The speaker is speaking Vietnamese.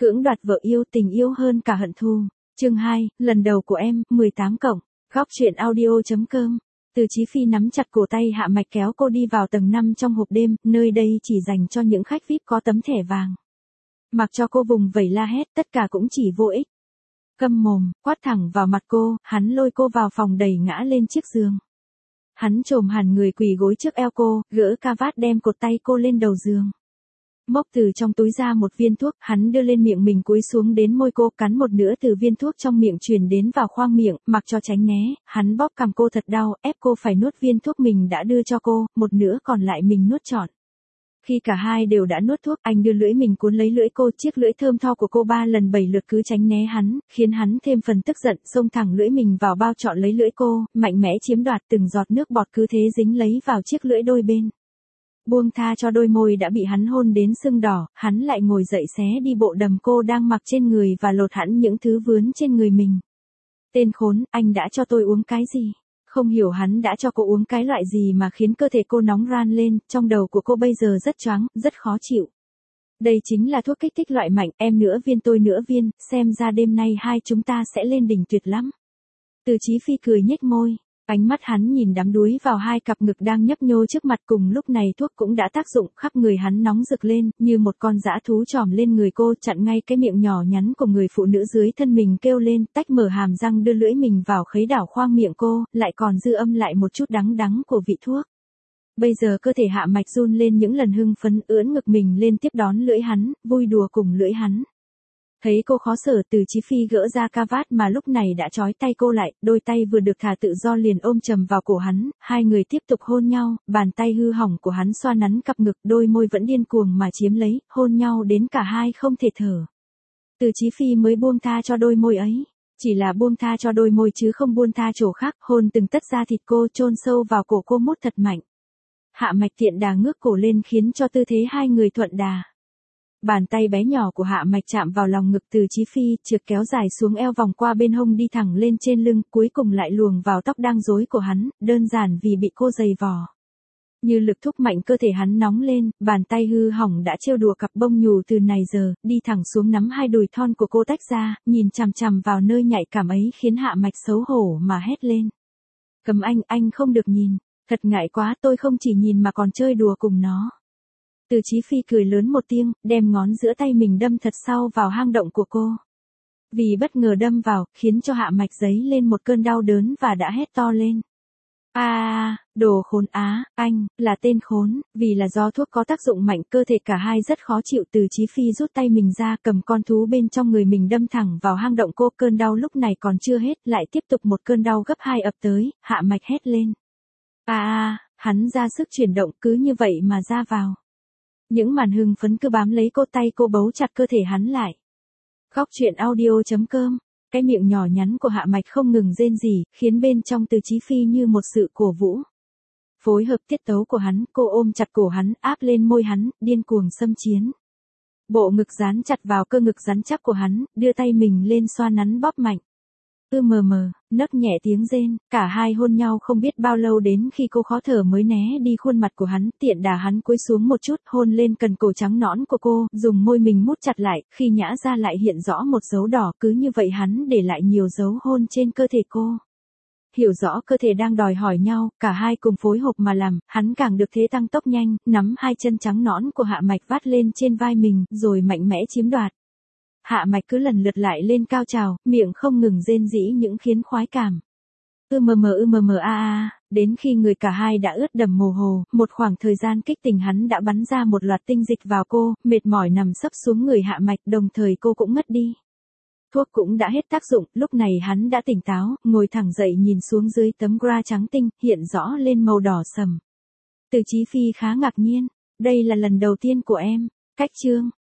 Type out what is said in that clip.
Cưỡng đoạt vợ yêu, tình yêu hơn cả hận thù. Chương 2, lần đầu của em, 18 cộng. Góc truyện audio.com. Từ Chí Phi nắm chặt cổ tay Hạ Mạch kéo cô đi vào tầng 5 trong hộp đêm, nơi đây chỉ dành cho những khách VIP có tấm thẻ vàng. Mặc cho cô vùng vẫy la hét, tất cả cũng chỉ vô ích. Câm mồm, quát thẳng vào mặt cô, hắn lôi cô vào phòng đẩy ngã lên chiếc giường. Hắn chồm hẳn người quỳ gối trước eo cô, gỡ ca vát đem cột tay cô lên đầu giường. Móc từ trong túi ra một viên thuốc, hắn đưa lên miệng mình cúi xuống đến môi cô, cắn một nửa từ viên thuốc trong miệng truyền đến vào khoang miệng, mặc cho tránh né, hắn bóp cằm cô thật đau, ép cô phải nuốt viên thuốc mình đã đưa cho cô, một nửa còn lại mình nuốt trọn. Khi cả hai đều đã nuốt thuốc, anh đưa lưỡi mình cuốn lấy lưỡi cô, chiếc lưỡi thơm tho của cô 3 lần 7 lượt cứ tránh né hắn, khiến hắn thêm phần tức giận, xông thẳng lưỡi mình vào bao trọn lấy lưỡi cô, mạnh mẽ chiếm đoạt, từng giọt nước bọt cứ thế dính lấy vào chiếc lưỡi đôi bên. Buông tha cho đôi môi đã bị hắn hôn đến sưng đỏ, hắn lại ngồi dậy xé đi bộ đầm cô đang mặc trên người và lột hẳn những thứ vướng trên người mình. Tên khốn, anh đã cho tôi uống cái gì? Không hiểu hắn đã cho cô uống cái loại gì mà khiến cơ thể cô nóng ran lên, trong đầu của cô bây giờ rất choáng, rất khó chịu. Đây chính là thuốc kích thích loại mạnh, em nửa viên tôi nửa viên, xem ra đêm nay hai chúng ta sẽ lên đỉnh tuyệt lắm. Từ Chí Phi cười nhếch môi. Ánh mắt hắn nhìn đắm đuối vào hai cặp ngực đang nhấp nhô trước mặt, cùng lúc này thuốc cũng đã tác dụng, khắp người hắn nóng rực lên, như một con dã thú chòm lên người cô, chặn ngay cái miệng nhỏ nhắn của người phụ nữ dưới thân mình, kêu lên, tách mở hàm răng đưa lưỡi mình vào khấy đảo khoang miệng cô, lại còn dư âm lại một chút đắng đắng của vị thuốc. Bây giờ cơ thể Hạ Mạch run lên những lần hưng phấn, ưỡn ngực mình lên tiếp đón lưỡi hắn, vui đùa cùng lưỡi hắn. Thấy cô khó xử, Từ Chí Phi gỡ ra ca vát mà lúc này đã trói tay cô lại, đôi tay vừa được thả tự do liền ôm chầm vào cổ hắn, hai người tiếp tục hôn nhau, bàn tay hư hỏng của hắn xoa nắn cặp ngực, đôi môi vẫn điên cuồng mà chiếm lấy, hôn nhau đến cả hai không thể thở. Từ Chí Phi mới buông tha cho đôi môi ấy, chỉ là buông tha cho đôi môi chứ không buông tha chỗ khác, hôn từng tấc da thịt cô, chôn sâu vào cổ cô mút thật mạnh. Hạ Mạch tiện đà ngước cổ lên khiến cho tư thế hai người thuận đà. Bàn tay bé nhỏ của Hạ Mạch chạm vào lòng ngực Từ Chí Phi, trượt kéo dài xuống eo vòng qua bên hông đi thẳng lên trên lưng, cuối cùng lại luồn vào tóc đang rối của hắn, đơn giản vì bị cô giày vò. Như lực thúc mạnh cơ thể hắn nóng lên, bàn tay hư hỏng đã trêu đùa cặp bông nhù từ này giờ, đi thẳng xuống nắm hai đùi thon của cô tách ra, nhìn chằm chằm vào nơi nhạy cảm ấy khiến Hạ Mạch xấu hổ mà hét lên. Cầm anh không được nhìn, thật ngại quá, tôi không chỉ nhìn mà còn chơi đùa cùng nó. Từ Chí Phi cười lớn một tiếng, đem ngón giữa tay mình đâm thật sâu vào hang động của cô. Vì bất ngờ đâm vào, khiến cho Hạ Mạch dấy lên một cơn đau đớn và đã hét to lên. Đồ khốn á, anh, là tên khốn, vì là do thuốc có tác dụng mạnh, cơ thể cả hai rất khó chịu. Từ Chí Phi rút tay mình ra, cầm con thú bên trong người mình đâm thẳng vào hang động cô, cơn đau lúc này còn chưa hết, lại tiếp tục một cơn đau gấp 2 ập tới, Hạ Mạch hét lên. Hắn ra sức chuyển động cứ như vậy mà ra vào. Những màn hưng phấn cứ bám lấy cô, tay cô bấu chặt cơ thể hắn lại. Góc truyện audio.com. Cái miệng nhỏ nhắn của Hạ Mạch không ngừng rên rỉ, khiến bên trong Từ Chí Phi như một sự cổ vũ. Phối hợp tiết tấu của hắn, cô ôm chặt cổ hắn, áp lên môi hắn, điên cuồng xâm chiếm. Bộ ngực dán chặt vào cơ ngực rắn chắc của hắn, đưa tay mình lên xoa nắn bóp mạnh. Nấc nhẹ tiếng rên, cả hai hôn nhau không biết bao lâu đến khi cô khó thở mới né đi khuôn mặt của hắn, tiện đà hắn cúi xuống một chút, hôn lên cần cổ trắng nõn của cô, dùng môi mình mút chặt lại, khi nhã ra lại hiện rõ một dấu đỏ, cứ như vậy hắn để lại nhiều dấu hôn trên cơ thể cô. Hiểu rõ cơ thể đang đòi hỏi nhau, cả hai cùng phối hợp mà làm, hắn càng được thế tăng tốc nhanh, nắm hai chân trắng nõn của Hạ Mạch vắt lên trên vai mình, rồi mạnh mẽ chiếm đoạt. Hạ Mạch cứ lần lượt lại lên cao trào, miệng không ngừng rên rỉ những khiến khoái cảm. Đến khi người cả hai đã ướt đẫm mồ hôi, một khoảng thời gian kích tình hắn đã bắn ra một loạt tinh dịch vào cô, mệt mỏi nằm sấp xuống người Hạ Mạch, đồng thời cô cũng ngất đi. Thuốc cũng đã hết tác dụng, lúc này hắn đã tỉnh táo, ngồi thẳng dậy nhìn xuống dưới tấm bra trắng tinh, hiện rõ lên màu đỏ sầm. Từ Chí Phi khá ngạc nhiên, đây là lần đầu tiên của em, cách chương.